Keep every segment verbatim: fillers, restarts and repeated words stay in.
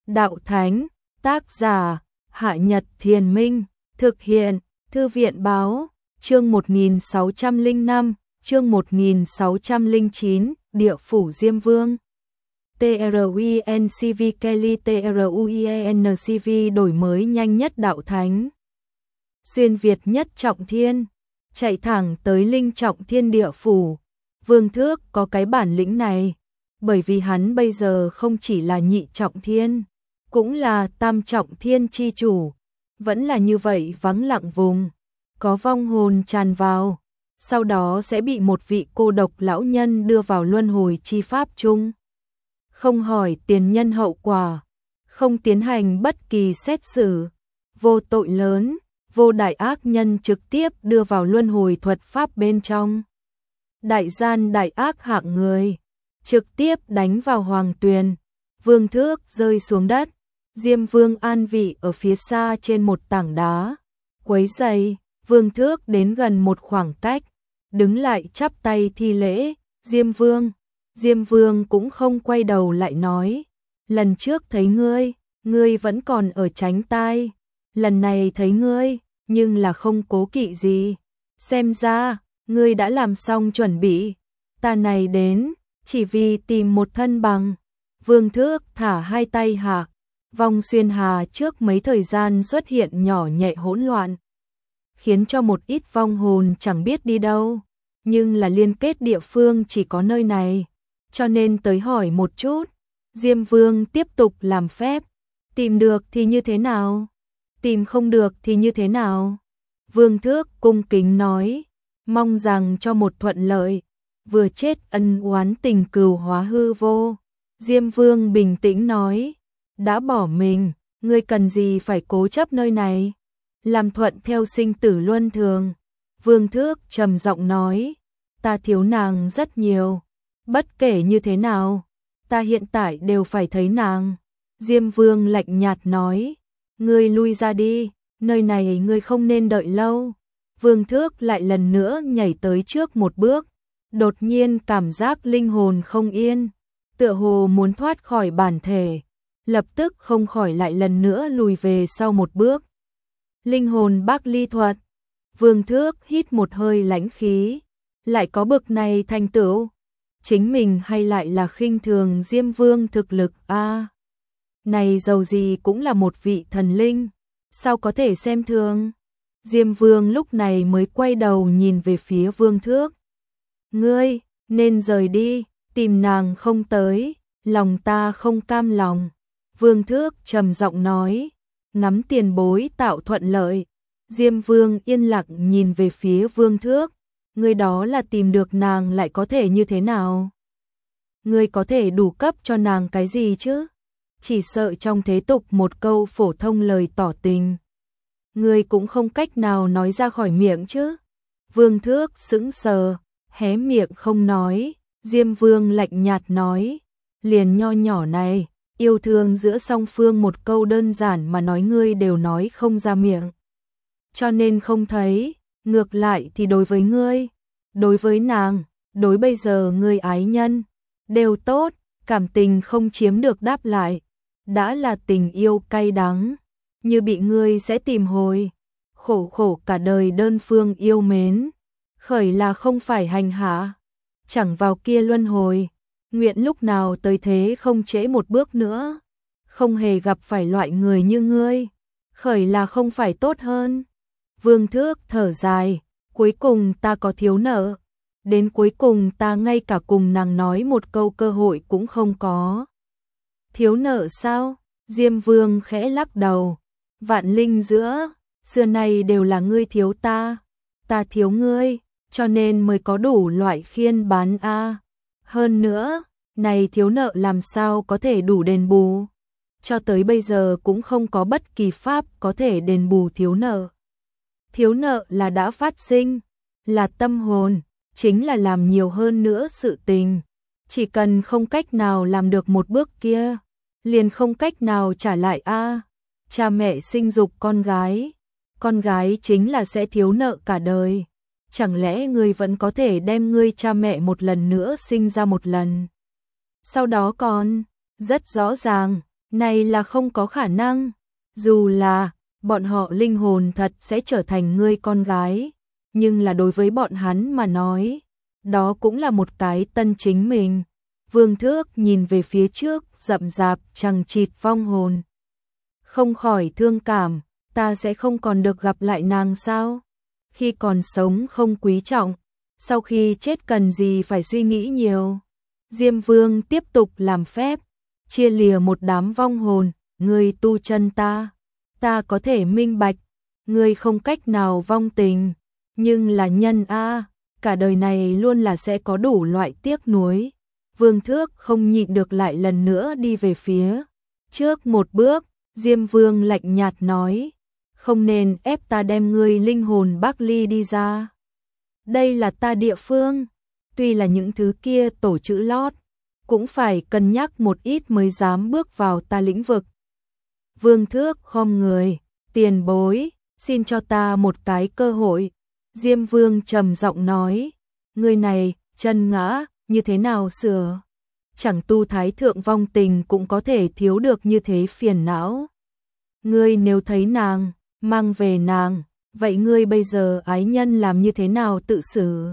Đạo Thánh, tác giả, Hạ Nhật Thiền Minh, thực hiện, Thư viện Báo, chương một nghìn sáu trăm lẻ năm, chương một nghìn sáu trăm lẻ chín, Địa phủ Diêm Vương. TRUINCV Kelly TRUIENCV đổi mới nhanh nhất Đạo Thánh. Xuyên Việt nhất Trọng Thiên, chạy thẳng tới Linh Trọng Thiên Địa phủ. Vương Thước có cái bản lĩnh này, bởi vì hắn bây giờ không chỉ là nhị trọng thiên, cũng là tam trọng thiên chi chủ, vẫn là như vậy vắng lặng vùng, có vong hồn tràn vào, sau đó sẽ bị một vị cô độc lão nhân đưa vào luân hồi chi pháp chung. Không hỏi tiền nhân hậu quả, không tiến hành bất kỳ xét xử, vô tội lớn, vô đại ác nhân trực tiếp đưa vào luân hồi thuật pháp bên trong. Đại gian đại ác hạng người, trực tiếp đánh vào hoàng tuyền, Vương Thước rơi xuống đất, Diêm Vương an vị ở phía xa trên một tảng đá, quấy rầy, Vương Thước đến gần một khoảng cách, đứng lại chắp tay thi lễ, Diêm Vương. Diêm Vương cũng không quay đầu lại nói, lần trước thấy ngươi, ngươi vẫn còn ở tránh tai, lần này thấy ngươi, nhưng là không cố kỵ gì, xem ra, ngươi đã làm xong chuẩn bị, ta này đến, chỉ vì tìm một thân bằng. Vương Thước thả hai tay hạ, vong xuyên hà trước mấy thời gian xuất hiện nhỏ nhẹ hỗn loạn, khiến cho một ít vong hồn chẳng biết đi đâu, nhưng là liên kết địa phương chỉ có nơi này, cho nên tới hỏi một chút. Diêm Vương tiếp tục làm phép, tìm được thì như thế nào, tìm không được thì như thế nào. Vương Thước cung kính nói, mong rằng cho một thuận lợi, vừa chết ân oán tình cừu hóa hư vô. Diêm Vương bình tĩnh nói, đã bỏ mình, ngươi cần gì phải cố chấp nơi này, làm thuận theo sinh tử luân thường. Vương Thước trầm giọng nói, ta thiếu nàng rất nhiều, bất kể như thế nào, ta hiện tại đều phải thấy nàng. Diêm Vương lạnh nhạt nói, ngươi lui ra đi, nơi này ngươi không nên đợi lâu. Vương Thước lại lần nữa nhảy tới trước một bước, đột nhiên cảm giác linh hồn không yên, tựa hồ muốn thoát khỏi bản thể, lập tức không khỏi lại lần nữa lùi về sau một bước. Linh hồn bác ly thuật. Vương Thước hít một hơi lãnh khí, lại có bực này thành tựu, chính mình hay lại là khinh thường Diêm Vương thực lực a? À, này dầu gì cũng là một vị thần linh, sao có thể xem thường? Diêm Vương lúc này mới quay đầu nhìn về phía Vương Thước. Ngươi, nên rời đi, tìm nàng không tới, lòng ta không cam lòng. Vương Thước trầm giọng nói, ngắm tiền bối tạo thuận lợi. Diêm Vương yên lặng nhìn về phía Vương Thước, ngươi đó là tìm được nàng lại có thể như thế nào? Ngươi có thể đủ cấp cho nàng cái gì chứ? Chỉ sợ trong thế tục một câu phổ thông lời tỏ tình, ngươi cũng không cách nào nói ra khỏi miệng chứ. Vương Thước sững sờ, hé miệng không nói. Diêm Vương lạnh nhạt nói, liền nho nhỏ này, yêu thương giữa song phương một câu đơn giản mà nói ngươi đều nói không ra miệng, cho nên không thấy. Ngược lại thì đối với ngươi, đối với nàng, đối bây giờ ngươi ái nhân, đều tốt, cảm tình không chiếm được đáp lại, đã là tình yêu cay đắng, như bị ngươi sẽ tìm hồi, khổ khổ cả đời đơn phương yêu mến, khởi là không phải hành hạ, chẳng vào kia luân hồi, nguyện lúc nào tới thế không trễ một bước nữa, không hề gặp phải loại người như ngươi, khởi là không phải tốt hơn. Vương Thước thở dài, cuối cùng ta có thiếu nợ, đến cuối cùng ta ngay cả cùng nàng nói một câu cơ hội cũng không có. Thiếu nợ sao? Diêm Vương khẽ lắc đầu, vạn linh giữa, xưa nay đều là ngươi thiếu ta, ta thiếu ngươi, cho nên mới có đủ loại khiên bán a. À. Hơn nữa, này thiếu nợ làm sao có thể đủ đền bù? Cho tới bây giờ cũng không có bất kỳ pháp có thể đền bù thiếu nợ. Thiếu nợ là đã phát sinh, là tâm hồn, chính là làm nhiều hơn nữa sự tình. Chỉ cần không cách nào làm được một bước kia, liền không cách nào trả lại a. À, cha mẹ sinh dục con gái, con gái chính là sẽ thiếu nợ cả đời. Chẳng lẽ ngươi vẫn có thể đem ngươi cha mẹ một lần nữa sinh ra một lần? Sau đó còn, rất rõ ràng, Này là không có khả năng, dù là bọn họ linh hồn thật sẽ trở thành ngươi con gái, nhưng là đối với bọn hắn mà nói, đó cũng là một cái tân chính mình. Vương Thước nhìn về phía trước, rậm rạp chằng chịt vong hồn. Không khỏi thương cảm, ta sẽ không còn được gặp lại nàng sao? Khi còn sống không quý trọng, sau khi chết cần gì phải suy nghĩ nhiều. Diêm Vương tiếp tục làm phép, chia lìa một đám vong hồn, ngươi tu chân ta, ta có thể minh bạch, ngươi không cách nào vong tình, nhưng là nhân a, cả đời này luôn là sẽ có đủ loại tiếc nuối. Vương Thước không nhịn được lại lần nữa đi về phía trước một bước, Diêm Vương lạnh nhạt nói, không nên ép ta đem ngươi linh hồn Bắc Ly đi ra. Đây là ta địa phương, tuy là những thứ kia tổ chữ lót, cũng phải cân nhắc một ít mới dám bước vào ta lĩnh vực. Vương Thước khom người, tiền bối, xin cho ta một cái cơ hội. Diêm Vương trầm giọng nói, người này, chân ngã, như thế nào sửa? Chẳng tu thái thượng vong tình cũng có thể thiếu được như thế phiền não. Ngươi nếu thấy nàng, mang về nàng, vậy ngươi bây giờ ái nhân làm như thế nào tự xử?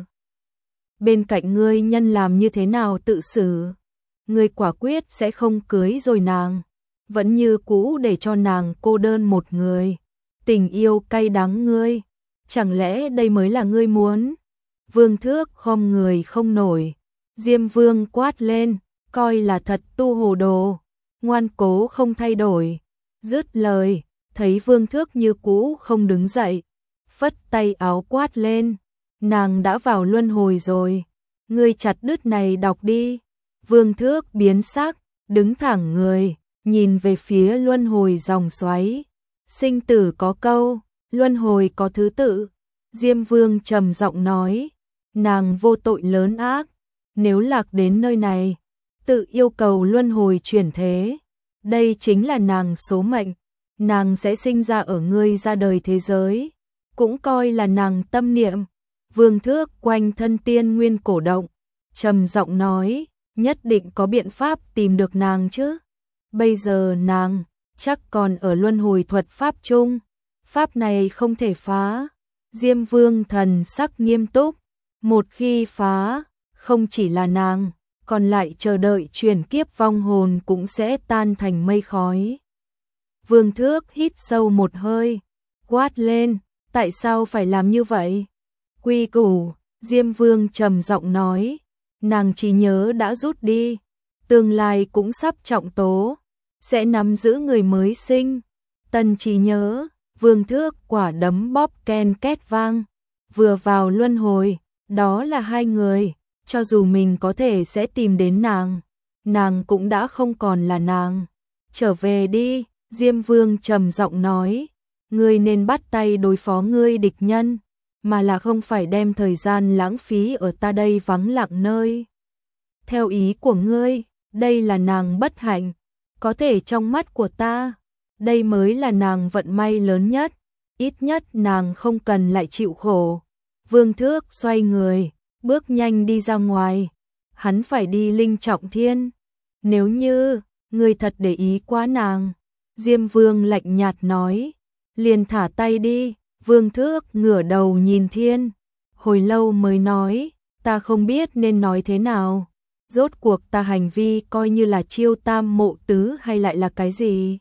Bên cạnh ngươi nhân làm như thế nào tự xử? Ngươi quả quyết sẽ không cưới rồi nàng, vẫn như cũ để cho nàng cô đơn một người. Tình yêu cay đắng ngươi, chẳng lẽ đây mới là ngươi muốn? Vương Thước khom người không nổi. Diêm Vương quát lên, coi là thật tu hồ đồ, ngoan cố không thay đổi. Dứt lời, thấy Vương Thước như cũ không đứng dậy, phất tay áo quát lên, nàng đã vào luân hồi rồi, ngươi chặt đứt này đọc đi. Vương Thước biến sắc, đứng thẳng người, nhìn về phía luân hồi dòng xoáy. Sinh tử có câu, luân hồi có thứ tự. Diêm Vương trầm giọng nói, nàng vô tội lớn ác, nếu lạc đến nơi này, tự yêu cầu luân hồi chuyển thế. Đây chính là nàng số mệnh, nàng sẽ sinh ra ở ngươi ra đời thế giới, cũng coi là nàng tâm niệm. Vương Thước quanh thân tiên nguyên cổ động, trầm giọng nói, nhất định có biện pháp tìm được nàng chứ. Bây giờ nàng chắc còn ở luân hồi thuật pháp chung, pháp này không thể phá. Diêm Vương thần sắc nghiêm túc, một khi phá, không chỉ là nàng, còn lại chờ đợi chuyển kiếp vong hồn cũng sẽ tan thành mây khói. Vương Thước hít sâu một hơi, quát lên, tại sao phải làm như vậy? Quy củ, Diêm Vương trầm giọng nói, nàng trí nhớ đã rút đi, tương lai cũng sắp trọng tố, sẽ nắm giữ người mới sinh. Tân trí nhớ, Vương Thước quả đấm bóp ken két vang, vừa vào luân hồi, đó là hai người, cho dù mình có thể sẽ tìm đến nàng, nàng cũng đã không còn là nàng. Trở về đi, Diêm Vương trầm giọng nói, ngươi nên bắt tay đối phó ngươi địch nhân, mà là không phải đem thời gian lãng phí ở ta đây vắng lặng nơi. Theo ý của ngươi, đây là nàng bất hạnh, có thể trong mắt của ta, đây mới là nàng vận may lớn nhất, ít nhất nàng không cần lại chịu khổ. Vương Thước xoay người, bước nhanh đi ra ngoài, hắn phải đi Linh Trọng Thiên. Nếu như, ngươi thật để ý quá nàng, Diêm Vương lạnh nhạt nói, liền thả tay đi. Vương Thước ngửa đầu nhìn thiên, hồi lâu mới nói, ta không biết nên nói thế nào, rốt cuộc ta hành vi coi như là chiêu tam mộ tứ hay lại là cái gì.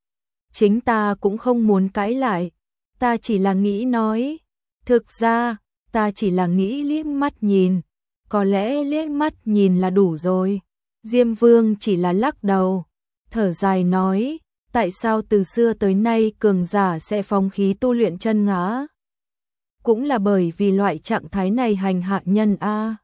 Chính ta cũng không muốn cãi lại, ta chỉ là nghĩ nói, thực ra, ta chỉ là nghĩ liếc mắt nhìn, có lẽ liếc mắt nhìn là đủ rồi. Diêm Vương chỉ là lắc đầu, thở dài nói, tại sao từ xưa tới nay cường giả sẽ phóng khí tu luyện chân ngã? Cũng là bởi vì loại trạng thái này hành hạ nhân a.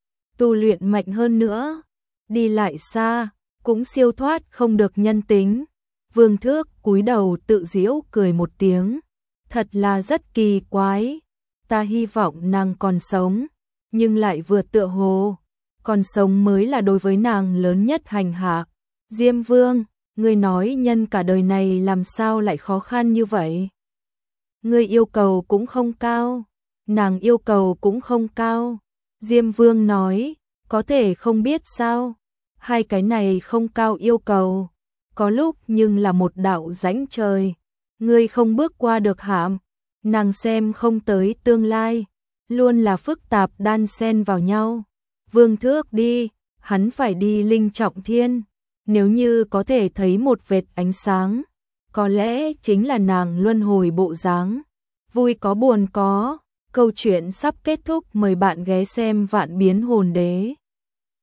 Tu luyện mạnh hơn nữa, đi lại xa, cũng siêu thoát không được nhân tính. Vương Thước cúi đầu tự giễu cười một tiếng, thật là rất kỳ quái, ta hy vọng nàng còn sống, nhưng lại vừa tựa hồ, còn sống mới là đối với nàng lớn nhất hành hạ. Diêm Vương, ngươi nói nhân cả đời này làm sao lại khó khăn như vậy? Ngươi yêu cầu cũng không cao, nàng yêu cầu cũng không cao. Diêm Vương nói, có thể không biết sao, hai cái này không cao yêu cầu, có lúc nhưng là một đạo rãnh trời, ngươi không bước qua được hạm, nàng xem không tới tương lai, luôn là phức tạp đan xen vào nhau. Vương Thước đi, hắn phải đi Linh Trọng Thiên, nếu như có thể thấy một vệt ánh sáng, có lẽ chính là nàng luân hồi bộ dáng. Vui có buồn có, câu chuyện sắp kết thúc, mời bạn ghé xem Vạn Biến Hồn Đế.